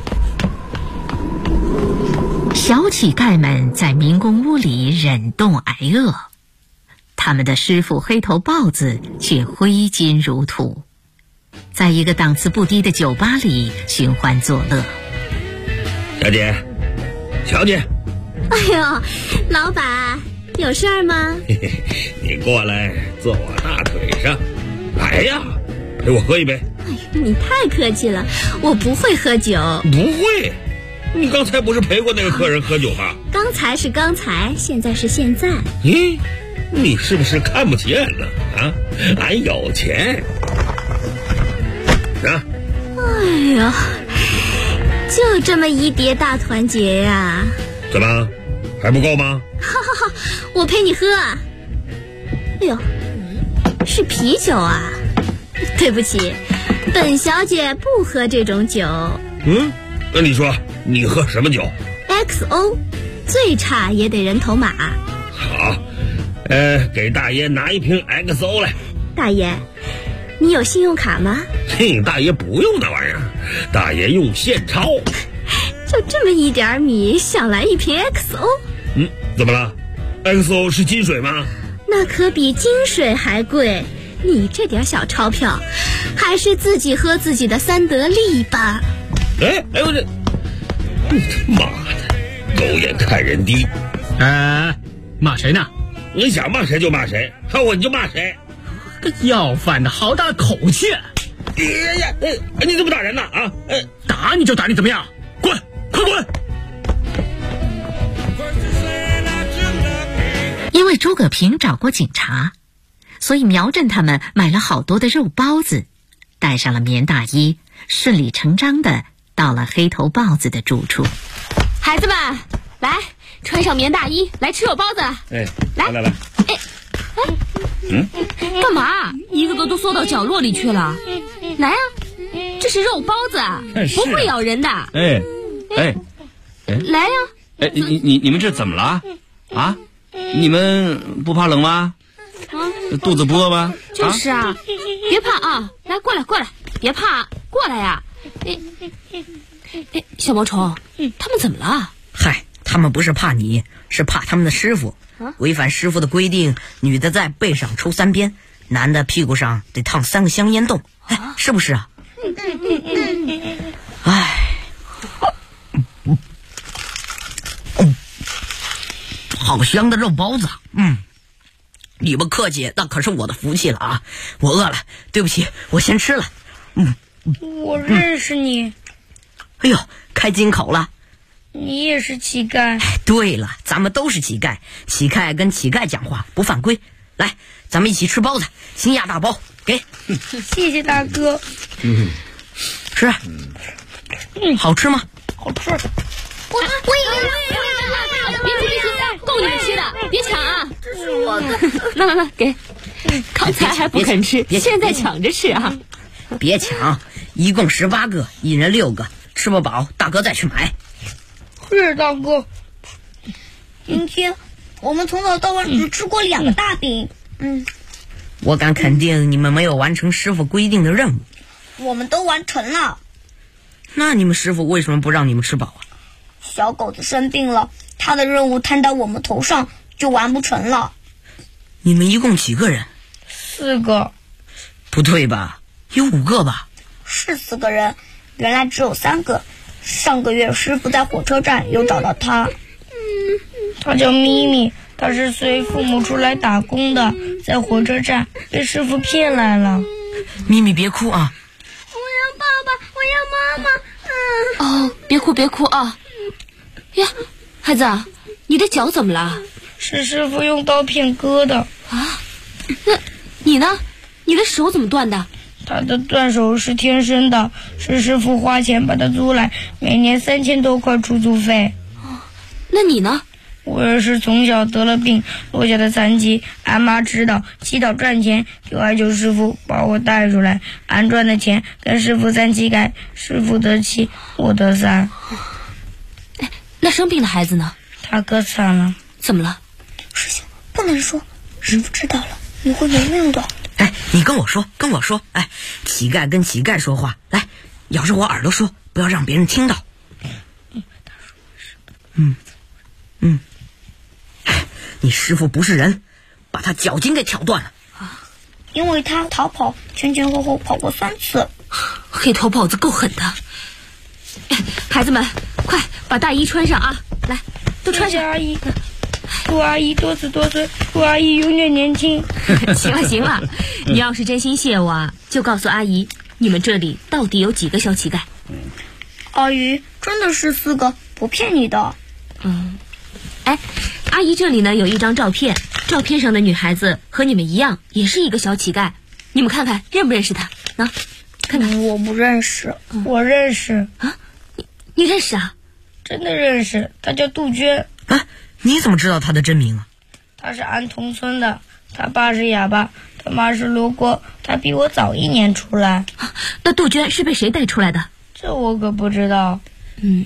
小乞丐们在民工屋里忍冻挨饿，他们的师傅黑头豹子却挥金如土，在一个档次不低的酒吧里寻欢作乐。 小姐。 哎呦，老板，有事儿吗？ 你过来坐我大腿上，来呀，陪我喝一杯。 哎呀，你太客气了，我不会喝酒。 不会？你刚才不是陪过那个客人喝酒吗？ 刚才是刚才，现在是现在。 你是不是看不见了啊？俺有钱。 哎呦，就这么一碟大团结呀！ 怎么还不够吗？ 好，我陪你喝。哎呦，是啤酒啊！对不起，本小姐不喝这种酒。 那你说你喝什么酒？ XO， 最差也得人头马。 好，给大爷拿一瓶 XO 来。 大爷，你有信用卡吗？ 嘿，大爷不用那玩意儿，大爷用现钞。 就这么一点米，想来一瓶 XO？ 怎么了 ？XO 是金水吗？ 那可比金水还贵。你这点小钞票，还是自己喝自己的三得利吧。 我这，妈的，狗眼看人低。 骂谁呢？ 你想骂谁就骂谁，看我你就骂谁。 要饭的好大口气！ 你怎么打人呢？ 打你就打你，怎么样？滚，快滚！ 因为诸葛平找过警察，所以苗振他们买了好多的肉包子，带上了棉大衣，顺理成章的到了黑头豹子的住处。 孩子们，来，穿上棉大衣，来吃肉包子。 来。 干嘛？一个个都缩到角落里去了。来啊，这是肉包子，不会咬人的。来呀！ 你们这怎么了？啊？你们不怕冷吗？肚子不饿吗？ 就是啊，别怕啊，来过来，别怕，过来呀！小毛虫，他们怎么了？ 嗨，他们不是怕你，是怕他们的师傅。违反师傅的规定，女的在背上抽3鞭，男的屁股上得烫3个香烟洞，是不是啊？好香的肉包子，你们客气，那可是我的福气了啊！我饿了，对不起，我先吃了。 我认识你。 哎呦，开金口了。 你也是乞丐。 对了，咱们都是乞丐，乞丐跟乞丐讲话不犯规。来，咱们一起吃包子，新压大包，给。 谢谢大哥。 吃。好吃吗？ 好吃。 我也别够你们吃的，别抢啊！ 这是我的。 那给。刚才还不肯吃，现在抢着吃啊！ 别抢，一共18个，一人6个，吃不饱，大哥再去买。 是大哥。 今天我们从早到晚只吃过2个大饼。 我敢肯定你们没有完成师傅规定的任务。 我们都完成了。 那你们师傅为什么不让你们吃饱啊？ 小狗子生病了，他的任务摊到我们头上，就完不成了。 你们一共几个人 ？4个。 不对吧？有5个吧？ 是4个人，原来只有3个。上个月师傅在火车站又找到他。 他叫咪咪，他是随父母出来打工的，在火车站被师傅骗来了。 咪咪别哭啊！ 我要爸爸，我要妈妈。 别哭啊！呀，孩子，你的脚怎么了？ 是师傅用刀片割的。 啊？那你呢？你的手怎么断的？ 他的断手是天生的，是师傅花钱把他租来，每年3000多块出租费。 那你呢？ 我也是从小得了病，落下的残疾，俺妈知道，祈祷赚钱，就哀求师傅把我带出来。俺赚的钱跟师傅3乞丐，师傅得7，我得3。 那生病的孩子呢？ 他可惨了。 怎么了？ 师兄不能说，师傅知道了你会没命的。 你跟我说，乞丐跟乞丐说话，来，咬着我耳朵说，不要让别人听到。你师傅不是人，把他脚筋给挑断了。 因为他逃跑，前前后后跑过3次。 黑头豹子够狠的。孩子们，快把大衣穿上啊！来，都穿上。 阿姨，祝阿姨多子多孙，祝阿姨永远年轻。 行了，你要是真心谢我啊，就告诉阿姨，你们这里到底有几个小乞丐？ 阿姨，真的是4个，不骗你的。 阿姨这里呢有一张照片，照片上的女孩子和你们一样，也是一个小乞丐。你们看看认不认识她？看看。 我不认识。我认识。 啊？你认识啊？ 真的认识，她叫杜鹃。 啊？你怎么知道她的真名啊？ 她是俺同村的，她爸是哑巴，她妈是罗锅，她比我早1年出来。 那杜鹃是被谁带出来的？ 这我可不知道。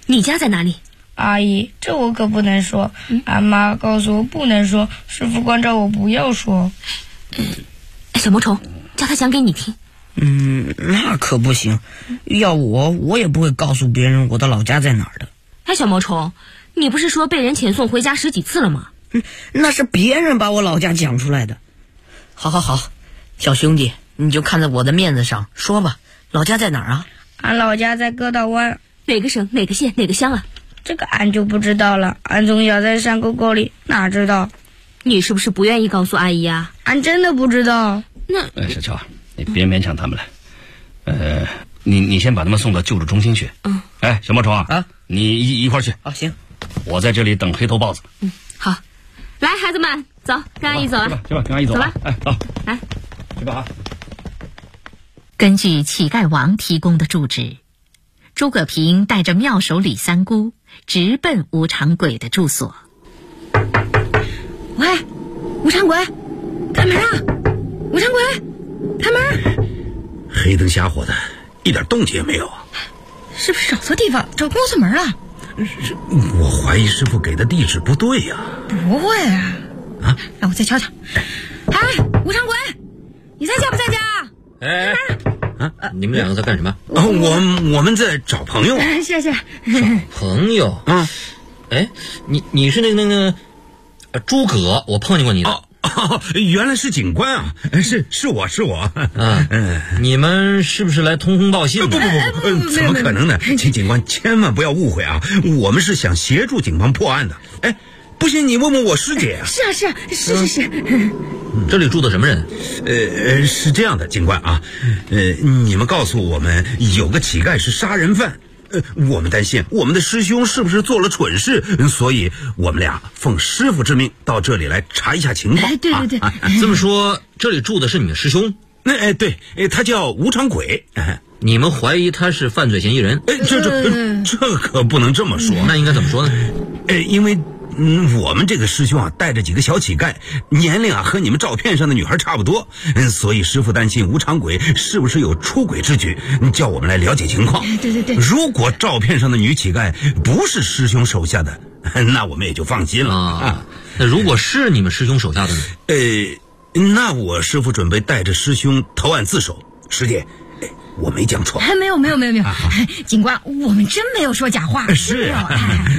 你家在哪里？ 阿姨，这我可不能说。俺妈告诉我不能说，师傅关照我不要说。 小毛虫，叫他讲给你听。 那可不行，要我也不会告诉别人我的老家在哪儿的。 哎，小毛虫，你不是说被人遣送回家10几次了吗？ 那是别人把我老家讲出来的。好，小兄弟，你就看在我的面子上说吧，老家在哪儿啊？ 俺老家在哥道湾。 哪个省哪个县哪个乡啊？ 这个俺就不知道了，俺从小在山沟沟里，哪知道？ 你是不是不愿意告诉阿姨啊？ 俺真的不知道。 那小乔，你别勉强他们了。你先把他们送到救助中心去。哎，小毛虫啊，你一块儿去。 行。 我在这里等黑头豹子。 好。来，孩子们，走，跟阿姨走了。 去吧，跟阿姨走了。哎，走， 来， 去吧啊。 根据乞丐王提供的住址，诸葛平带着妙手李三姑直奔无常鬼的住所。 喂，无常鬼，开门啊！无常鬼，开门！ 黑灯瞎火的，一点动静也没有啊！ 是不是找错地方，找公司门了？ 我怀疑师傅给的地址不对呀。 不会啊！让我再瞧瞧。哎，无常鬼，你在家不在家？ 哎，你们两个在干什么？ 我们在找朋友。 是。 找朋友？哎，你是那个诸葛，我碰见过你的。 原来是警官啊！是我。 你们是不是来通风报信的？ 不，怎么可能呢？请警官千万不要误会啊！我们是想协助警方破案的。哎，不信你问问我师姐啊。 是。 这里住的什么人？ 是这样的，警官啊，你们告诉我们有个乞丐是杀人犯。我们担心我们的师兄是不是做了蠢事，所以我们俩奉师傅之命到这里来查一下情况。 对。 这么说，这里住的是你的师兄？ 对，他叫无常鬼。 你们怀疑他是犯罪嫌疑人？ 这可不能这么说。 那应该怎么说呢？ 因为我们这个师兄啊带着几个小乞丐，年龄啊和你们照片上的女孩差不多，所以师傅担心无常鬼是不是有出轨之举，叫我们来了解情况。 对。 如果照片上的女乞丐不是师兄手下的，那我们也就放心了。 那如果是你们师兄手下的呢？ 那我师傅准备带着师兄投案自首。师姐，我没讲错。 没有。警官，我们真没有说假话。 是啊。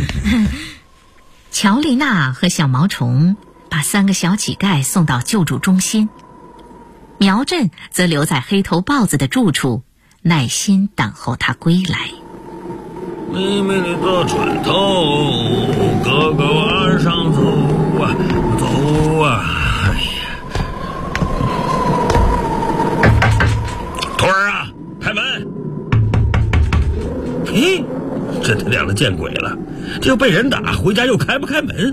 乔丽娜和小毛虫把3个小乞丐送到救助中心，苗振则留在黑头豹子的住处，耐心等候他归来。 妹妹你的船头，哥哥往上走啊，走啊！哎呀，徒儿啊，开门！嘿，这他娘的见鬼了！就被人打，回家又开不开门。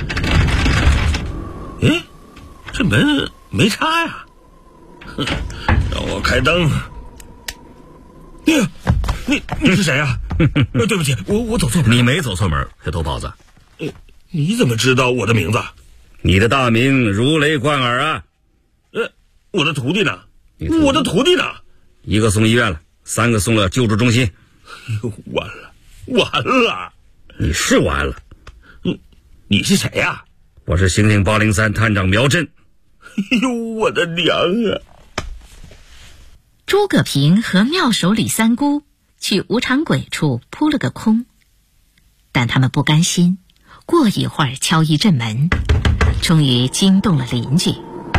哎，这门没插呀！哼，让我开灯。你是谁呀？对不起，我走错门。 你没走错门，黑头豹子。 你怎么知道我的名字？ 你的大名如雷贯耳啊！ 我的徒弟呢？我的徒弟呢 ？1个送医院了，3个送了救助中心。 完了！ 你是完了。 你是谁呀？ 我是刑警803探长苗振。 哎呦，我的娘啊！ 诸葛平和妙手李三姑去无常鬼处扑了个空，但他们不甘心，过一会儿敲一阵门，终于惊动了邻居。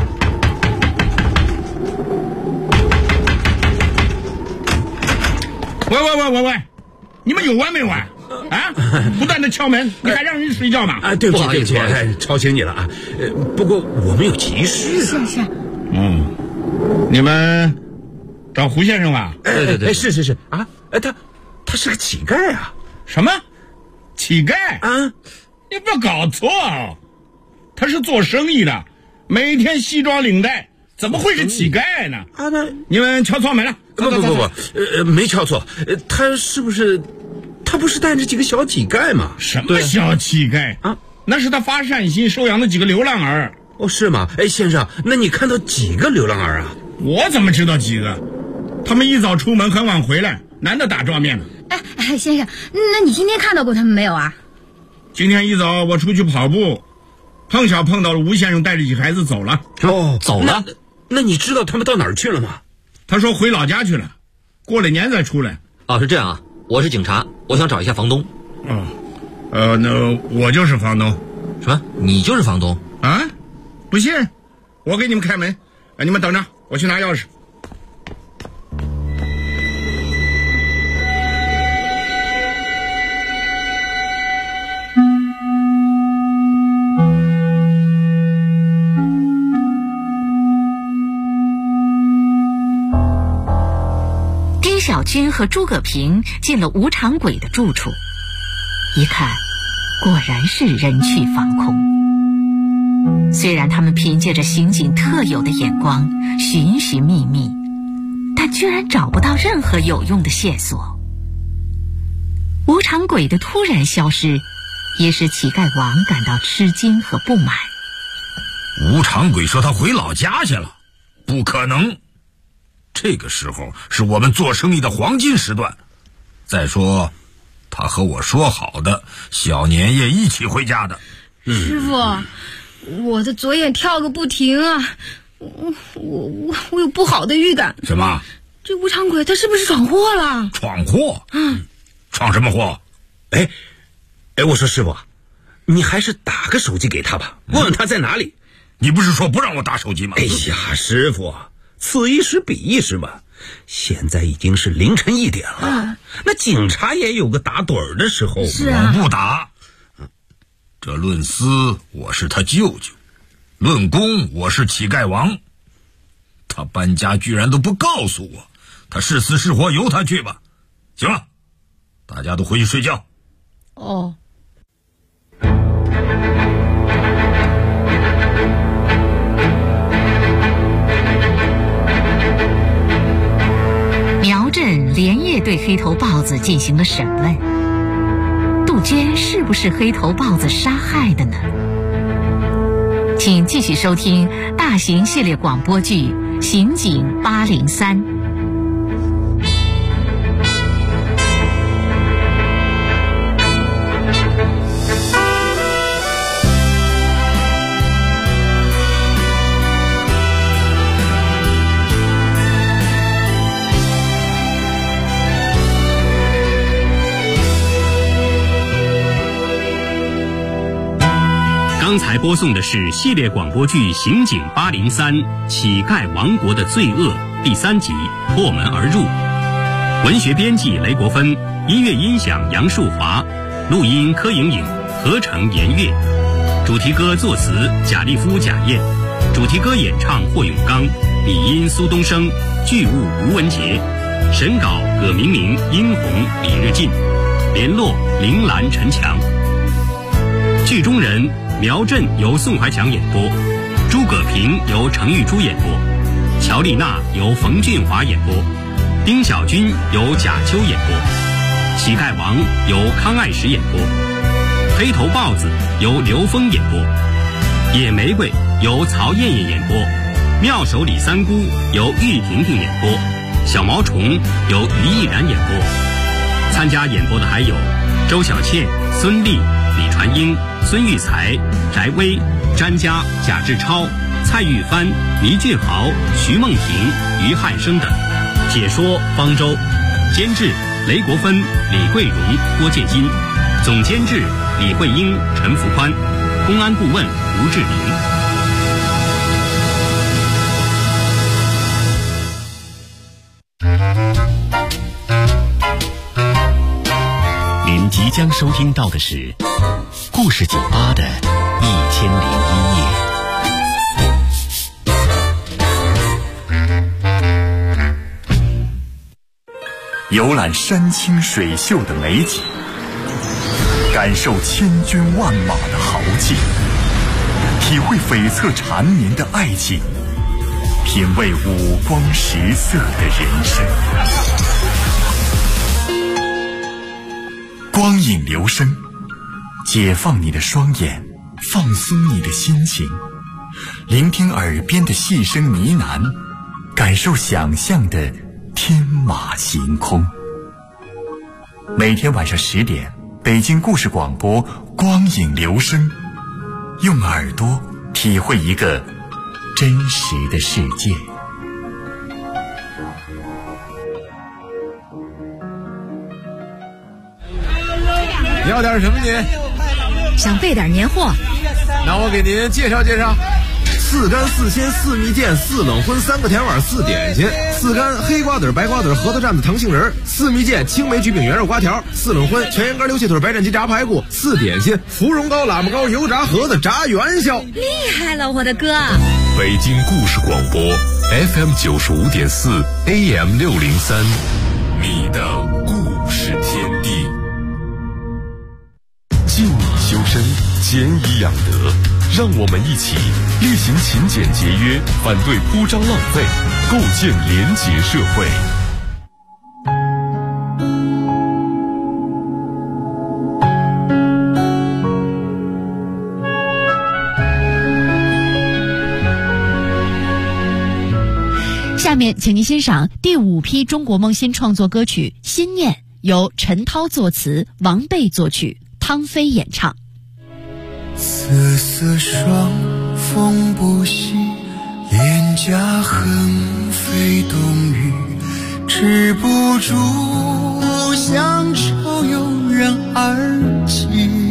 喂，你们有完没完啊？不断的敲门，你还让人睡觉吗？ 对不起，吵醒你了啊。不过我们有急事。 是。 你们找胡先生吧？ 对，是啊。他是个乞丐啊。 什么？乞丐啊？ 你不要搞错哦，他是做生意的，每天西装领带，怎么会是乞丐呢？你们敲错门了。 不，没敲错。他不是带着几个小乞丐吗？ 什么小乞丐啊？那是他发善心收养的几个流浪儿。 是吗？先生，那你看到几个流浪儿啊？ 我怎么知道几个？他们一早出门，很晚回来，男的打照面了。 哎，先生，那你今天看到过他们没有啊？ 今天一早我出去跑步，碰巧碰到了吴先生带着几个孩子走了。 哦，走了？那你知道他们到哪儿去了吗？ 他说回老家去了，过了年再出来。 哦，是这样啊。我是警察，我想找一下房东。 那我就是房东。 什么？你就是房东？ 啊？不信，我给你们开门。你们等着，我去拿钥匙。 小军和诸葛平进了吴长鬼的住处，一看，果然是人去房空。虽然他们凭借着刑警特有的眼光寻寻觅觅，但居然找不到任何有用的线索。吴长鬼的突然消失，也使乞丐王感到吃惊和不满。 吴长鬼说他回老家去了，不可能。这个时候是我们做生意的黄金时段。再说，他和我说好的小年夜一起回家的。 师傅，我的左眼跳个不停啊！我有不好的预感。 什么？ 这吴长鬼他是不是闯祸了？ 闯祸？闯什么祸？ 哎，我说师傅，你还是打个手机给他吧，问问他在哪里。 你不是说不让我打手机吗？ 哎呀，师傅，此一时彼一时嘛。现在已经是凌晨1点了，那警察也有个打盹儿的时候。 是啊， 我不打。这论私，我是他舅舅；论公，我是乞丐王。他搬家居然都不告诉我，他是死是活由他去吧。行了，大家都回去睡觉。 哦。 苗振连夜对黑头豹子进行了审问，杜鹃是不是黑头豹子杀害的呢？请继续收听大型系列广播剧《刑警803》。 刚才播送的是系列广播剧《刑警803：乞丐王国的罪恶》第3集《破门而入》，文学编辑雷国芬，音乐音响杨树华，录音柯莹莹，合成严月，主题歌作词贾立夫、贾燕，主题歌演唱霍永刚，拟音苏东升，剧务吴文杰，审稿葛明明、殷红、李日进，联络铃兰、陈强。剧中人苗振由宋怀强演播，诸葛平由程玉珠演播，乔丽娜由冯俊华演播，丁小军由贾秋演播，乞丐王由康爱石演播，黑头豹子由刘峰演播，野玫瑰由曹艳艳演播，妙手李三姑由玉婷婷演播，小毛虫由于毅然演播。参加演播的还有周小倩、孙俪、李传英、孙玉才、翟薇、詹佳、贾志超、蔡玉帆、倪俊豪、徐梦婷、于汉生等。解说方舟，监制雷国芬、李桂荣、郭建新，总监制李慧英、陈福宽，公安顾问吴志林。 您即将收听到的是故事酒吧的1001夜。游览山清水秀的美景，感受千军万马的豪气，体会悱恻缠绵的爱情，品味五光十色的人生。光影留声，解放你的双眼，放松你的心情，聆听耳边的细声呢喃，感受想象的天马行空。 每天晚上10点，北京故事广播光影留声，用耳朵体会一个真实的世界。 你要点什么您？ 想备点年货。 那我给您介绍介绍。4干4鲜4蜜饯4冷荤3个甜碗4点心，4干黑瓜子白瓜子核桃蘸子糖杏仁，4蜜饯青梅菊饼圆肉瓜条，4冷荤全羊肝溜蟹腿白斩鸡炸排骨，4点心芙蓉糕喇嘛糕油炸盒子炸元宵。 厉害了，我的哥！ 北京故事广播 FM 95.4 AM 603，你的故事天地。敬以修身，俭以养德，让我们一起厉行勤俭节约，反对铺张浪费，构建廉洁社会。 下面请您欣赏第5批中国梦新创作歌曲《心念》，由陈涛作词，王贝作曲，汤飞演唱。 瑟瑟双风不息，脸颊横飞冬雨，止不住乡愁油然而起，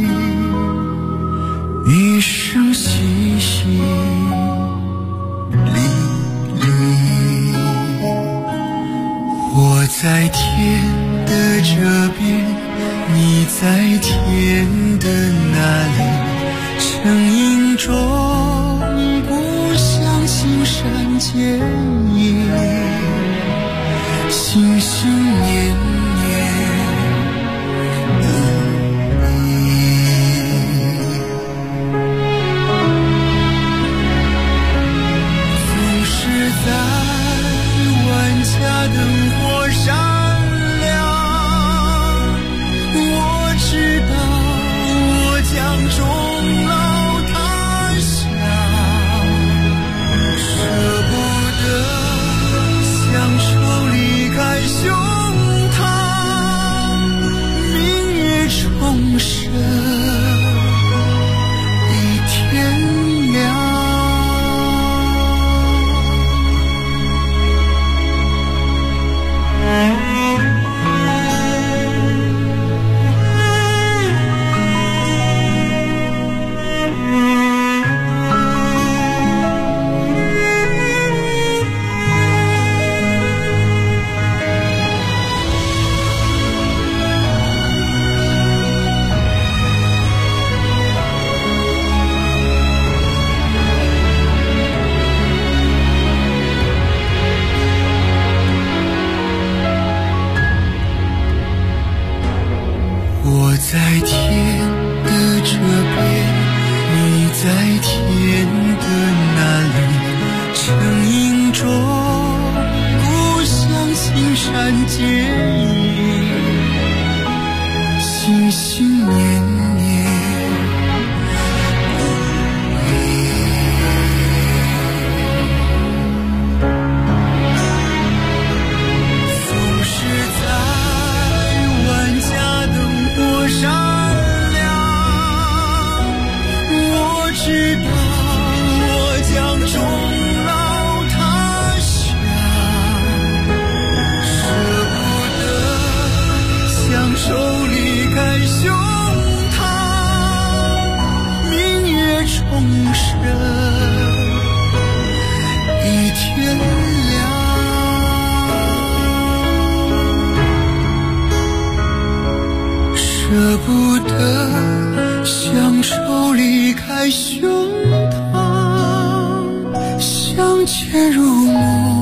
一声淅淅沥沥。我在天的这边，你在天的那里，声音中故乡青山间野，心心念念总是在万家灯火闪亮，我知道我将终老他乡，舍不得乡愁离开胸膛，明月重生一天亮。我在天的这边，你在天的那里，声音中故乡青山间野，心心念念总是在万家灯火闪亮，我知道我将终老他乡，舍不得乡愁离开胸膛，明月重生一天亮。舍不得乡愁离开胸膛，相见如梦。